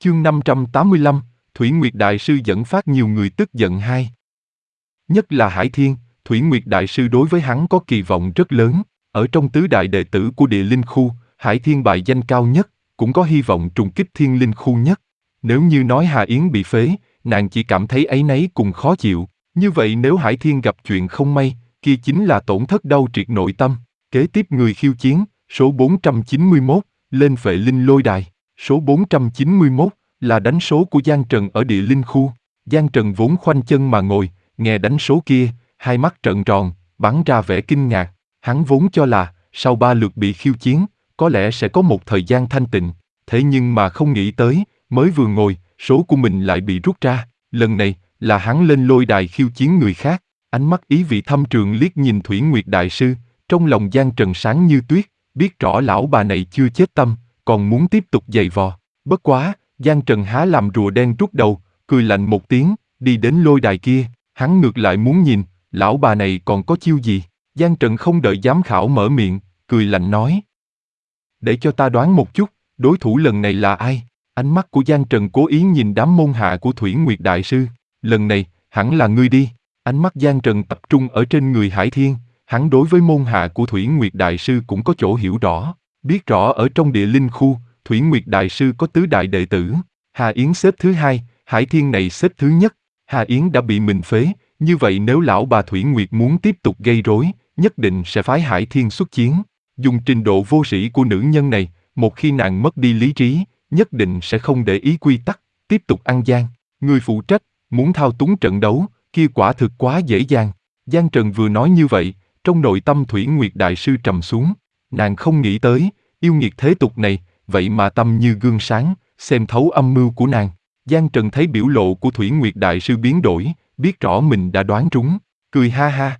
Chương 585, Thủy Nguyệt Đại Sư dẫn phát nhiều người tức giận hai. Nhất là Hải Thiên, Thủy Nguyệt Đại Sư đối với hắn có kỳ vọng rất lớn. Ở trong tứ đại đệ tử của địa linh khu, Hải Thiên bài danh cao nhất, cũng có hy vọng trùng kích thiên linh khu nhất. Nếu như nói Hà Yến bị phế, nàng chỉ cảm thấy áy náy cùng khó chịu. Như vậy nếu Hải Thiên gặp chuyện không may, kia chính là tổn thất đau triệt nội tâm. Kế tiếp người khiêu chiến, số 491, lên Phệ Linh Lôi Đài. Số 491 là đánh số của Giang Trần ở địa linh khu. Giang Trần vốn khoanh chân mà ngồi, nghe đánh số kia, hai mắt trợn tròn, bắn ra vẻ kinh ngạc. Hắn vốn cho là, sau 3 lượt bị khiêu chiến, có lẽ sẽ có một thời gian thanh tịnh. Thế nhưng mà không nghĩ tới, mới vừa ngồi, số của mình lại bị rút ra. Lần này, là hắn lên lôi đài khiêu chiến người khác. Ánh mắt ý vị thâm trường liếc nhìn Thủy Nguyệt Đại Sư, trong lòng Giang Trần sáng như tuyết, biết rõ lão bà này chưa chết tâm, còn muốn tiếp tục giày vò. Bất quá, Giang Trần há làm rùa đen trút đầu, cười lạnh một tiếng, đi đến lôi đài kia, hắn ngược lại muốn nhìn, lão bà này còn có chiêu gì. Giang Trần không đợi giám khảo mở miệng, cười lạnh nói. Để cho ta đoán một chút, đối thủ lần này là ai? Ánh mắt của Giang Trần cố ý nhìn đám môn hạ của Thủy Nguyệt Đại Sư. Lần này, hẳn là ngươi đi. Ánh mắt Giang Trần tập trung ở trên người Hải Thiên, hắn đối với môn hạ của Thủy Nguyệt Đại Sư cũng có chỗ hiểu rõ. Biết rõ ở trong địa linh khu, Thủy Nguyệt Đại Sư có tứ đại đệ tử. Hà Yến xếp thứ hai, Hải Thiên này xếp thứ nhất. Hà Yến đã bị mình phế, như vậy nếu lão bà Thủy Nguyệt muốn tiếp tục gây rối, nhất định sẽ phái Hải Thiên xuất chiến. Dùng trình độ vô sĩ của nữ nhân này, một khi nàng mất đi lý trí, nhất định sẽ không để ý quy tắc, tiếp tục ăn gian. Người phụ trách, muốn thao túng trận đấu, kia quả thực quá dễ dàng. Giang Trần vừa nói như vậy, trong nội tâm Thủy Nguyệt Đại Sư trầm xuống. Nàng không nghĩ tới, yêu nghiệt thế tục này, vậy mà tâm như gương sáng, xem thấu âm mưu của nàng. Giang Trần thấy biểu lộ của Thủy Nguyệt Đại Sư biến đổi, biết rõ mình đã đoán trúng, cười ha ha.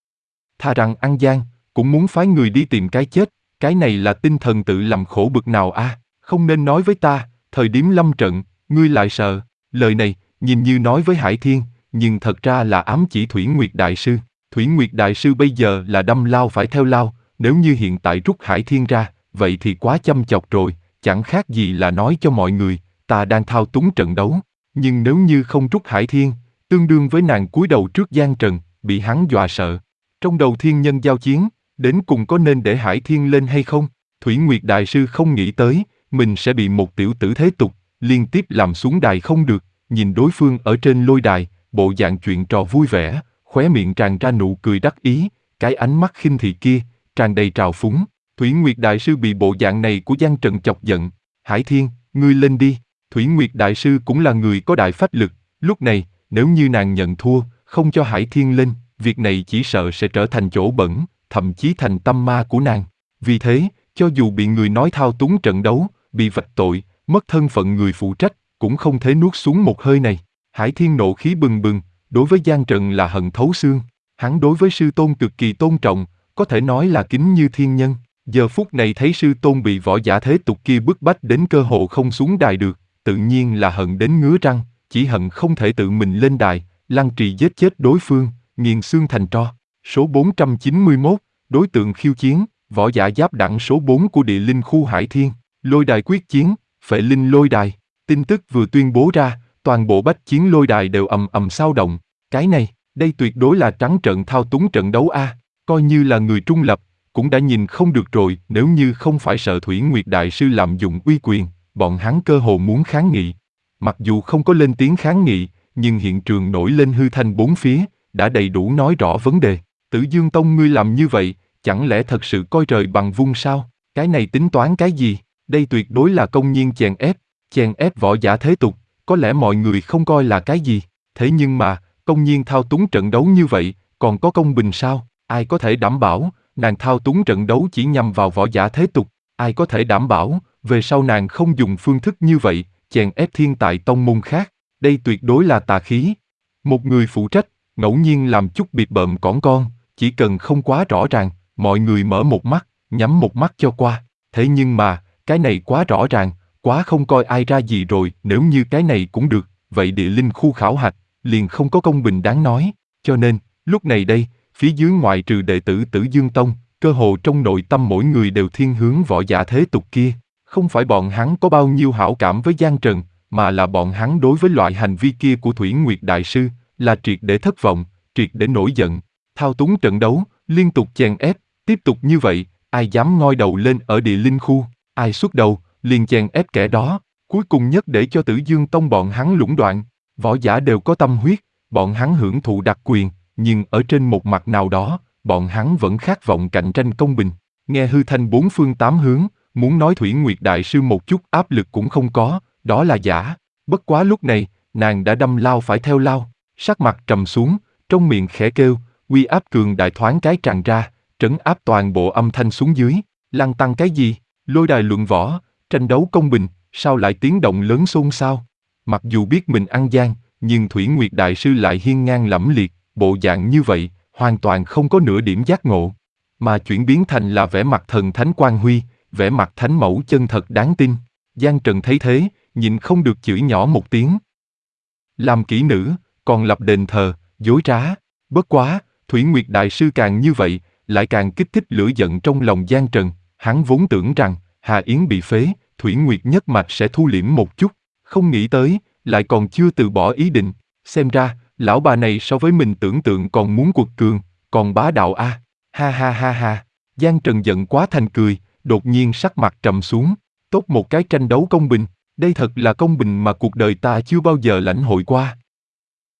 Thà rằng ăn gian, cũng muốn phái người đi tìm cái chết, cái này là tinh thần tự làm khổ bực nào a? Không nên nói với ta, thời điểm lâm trận, ngươi lại sợ. Lời này, nhìn như nói với Hải Thiên, nhưng thật ra là ám chỉ Thủy Nguyệt Đại Sư. Thủy Nguyệt Đại Sư bây giờ là đâm lao phải theo lao, nếu như hiện tại rút Hải Thiên ra, vậy thì quá chăm chọc rồi, chẳng khác gì là nói cho mọi người, ta đang thao túng trận đấu. Nhưng nếu như không rút Hải Thiên, tương đương với nàng cúi đầu trước Giang Trần, bị hắn dọa sợ. Trong đầu thiên nhân giao chiến, đến cùng có nên để Hải Thiên lên hay không? Thủy Nguyệt Đại Sư không nghĩ tới, mình sẽ bị một tiểu tử thế tục, liên tiếp làm xuống đài không được, nhìn đối phương ở trên lôi đài, bộ dạng chuyện trò vui vẻ, khóe miệng tràn ra nụ cười đắc ý, cái ánh mắt khinh thị kia, tràn đầy trào phúng. Thủy Nguyệt Đại Sư bị bộ dạng này của Giang Trần chọc giận. Hải Thiên, ngươi lên đi. Thủy Nguyệt Đại Sư cũng là người có đại phách lực, lúc này, nếu như nàng nhận thua, không cho Hải Thiên lên, việc này chỉ sợ sẽ trở thành chỗ bẩn, thậm chí thành tâm ma của nàng. Vì thế, cho dù bị người nói thao túng trận đấu, bị vạch tội, mất thân phận người phụ trách, cũng không thể nuốt xuống một hơi này. Hải Thiên nộ khí bừng bừng, đối với Giang Trần là hận thấu xương. Hắn đối với sư tôn cực kỳ tôn trọng, có thể nói là kính như thiên nhân. Giờ phút này thấy sư tôn bị võ giả thế tục kia bức bách đến cơ hội không xuống đài được, tự nhiên là hận đến ngứa răng, chỉ hận không thể tự mình lên đài, lăng trì giết chết đối phương, nghiền xương thành tro. Số 491, đối tượng khiêu chiến, võ giả giáp đẳng số 4 của địa linh khu Hải Thiên, lôi đài quyết chiến, Phệ Linh Lôi Đài. Tin tức vừa tuyên bố ra, toàn bộ bách chiến lôi đài đều ầm ầm sao động. Cái này, đây tuyệt đối là trắng trợn thao túng trận đấu a. Coi như là người trung lập, cũng đã nhìn không được rồi. Nếu như không phải sợ Thủy Nguyệt Đại Sư lạm dụng uy quyền, bọn hắn cơ hồ muốn kháng nghị. Mặc dù không có lên tiếng kháng nghị, nhưng hiện trường nổi lên hư thanh bốn phía, đã đầy đủ nói rõ vấn đề. Tử Dương Tông ngươi làm như vậy, chẳng lẽ thật sự coi trời bằng vung sao? Cái này tính toán cái gì? Đây tuyệt đối là công nhiên chèn ép võ giả thế tục, có lẽ mọi người không coi là cái gì. Thế nhưng mà, công nhiên thao túng trận đấu như vậy, còn có công bình sao? Ai có thể đảm bảo, nàng thao túng trận đấu chỉ nhằm vào võ giả thế tục? Ai có thể đảm bảo, về sau nàng không dùng phương thức như vậy, chèn ép thiên tài tông môn khác? Đây tuyệt đối là tà khí. Một người phụ trách, ngẫu nhiên làm chút bịp bợm cỏn con, chỉ cần không quá rõ ràng, mọi người mở một mắt, nhắm một mắt cho qua. Thế nhưng mà, cái này quá rõ ràng, quá không coi ai ra gì rồi. Nếu như cái này cũng được, vậy địa linh khu khảo hạch, liền không có công bình đáng nói. Cho nên, lúc này đây, phía dưới ngoại trừ đệ tử Tử Dương Tông, cơ hồ trong nội tâm mỗi người đều thiên hướng võ giả thế tục kia. Không phải bọn hắn có bao nhiêu hảo cảm với Giang Trần, mà là bọn hắn đối với loại hành vi kia của Thủy Nguyệt Đại Sư, là triệt để thất vọng, triệt để nổi giận. Thao túng trận đấu, liên tục chèn ép, tiếp tục như vậy, ai dám ngoi đầu lên ở địa linh khu, ai xuất đầu, liền chèn ép kẻ đó, cuối cùng nhất để cho Tử Dương Tông bọn hắn lũng đoạn. Võ giả đều có tâm huyết, bọn hắn hưởng thụ đặc quyền, nhưng ở trên một mặt nào đó, bọn hắn vẫn khát vọng cạnh tranh công bình. Nghe hư thanh bốn phương tám hướng, muốn nói Thủy Nguyệt Đại Sư một chút áp lực cũng không có, đó là giả. Bất quá lúc này, nàng đã đâm lao phải theo lao, sắc mặt trầm xuống, trong miệng khẽ kêu, uy áp cường đại thoáng cái tràn ra, trấn áp toàn bộ âm thanh xuống dưới. Lăng tăng cái gì? Lôi đài luận võ, tranh đấu công bình, sao lại tiếng động lớn xôn xao? Mặc dù biết mình ăn gian, nhưng Thủy Nguyệt Đại Sư lại hiên ngang lẫm liệt, bộ dạng như vậy, hoàn toàn không có nửa điểm giác ngộ, mà chuyển biến thành là vẻ mặt thần thánh quang huy, vẻ mặt thánh mẫu chân thật đáng tin. Giang Trần thấy thế, nhịn không được chửi nhỏ một tiếng. Làm kỹ nữ, còn lập đền thờ, dối trá. Bất quá, Thủy Nguyệt Đại Sư càng như vậy, lại càng kích thích lửa giận trong lòng Giang Trần. Hắn vốn tưởng rằng, Hà Yến bị phế, Thủy Nguyệt nhất mạch sẽ thu liễm một chút, không nghĩ tới, lại còn chưa từ bỏ ý định. Xem ra, lão bà này so với mình tưởng tượng còn muốn quật cường, còn bá đạo a. Ha ha ha ha. Giang Trần giận quá thành cười, đột nhiên sắc mặt trầm xuống. Tốt một cái tranh đấu công bình, đây thật là công bình mà cuộc đời ta chưa bao giờ lãnh hội qua.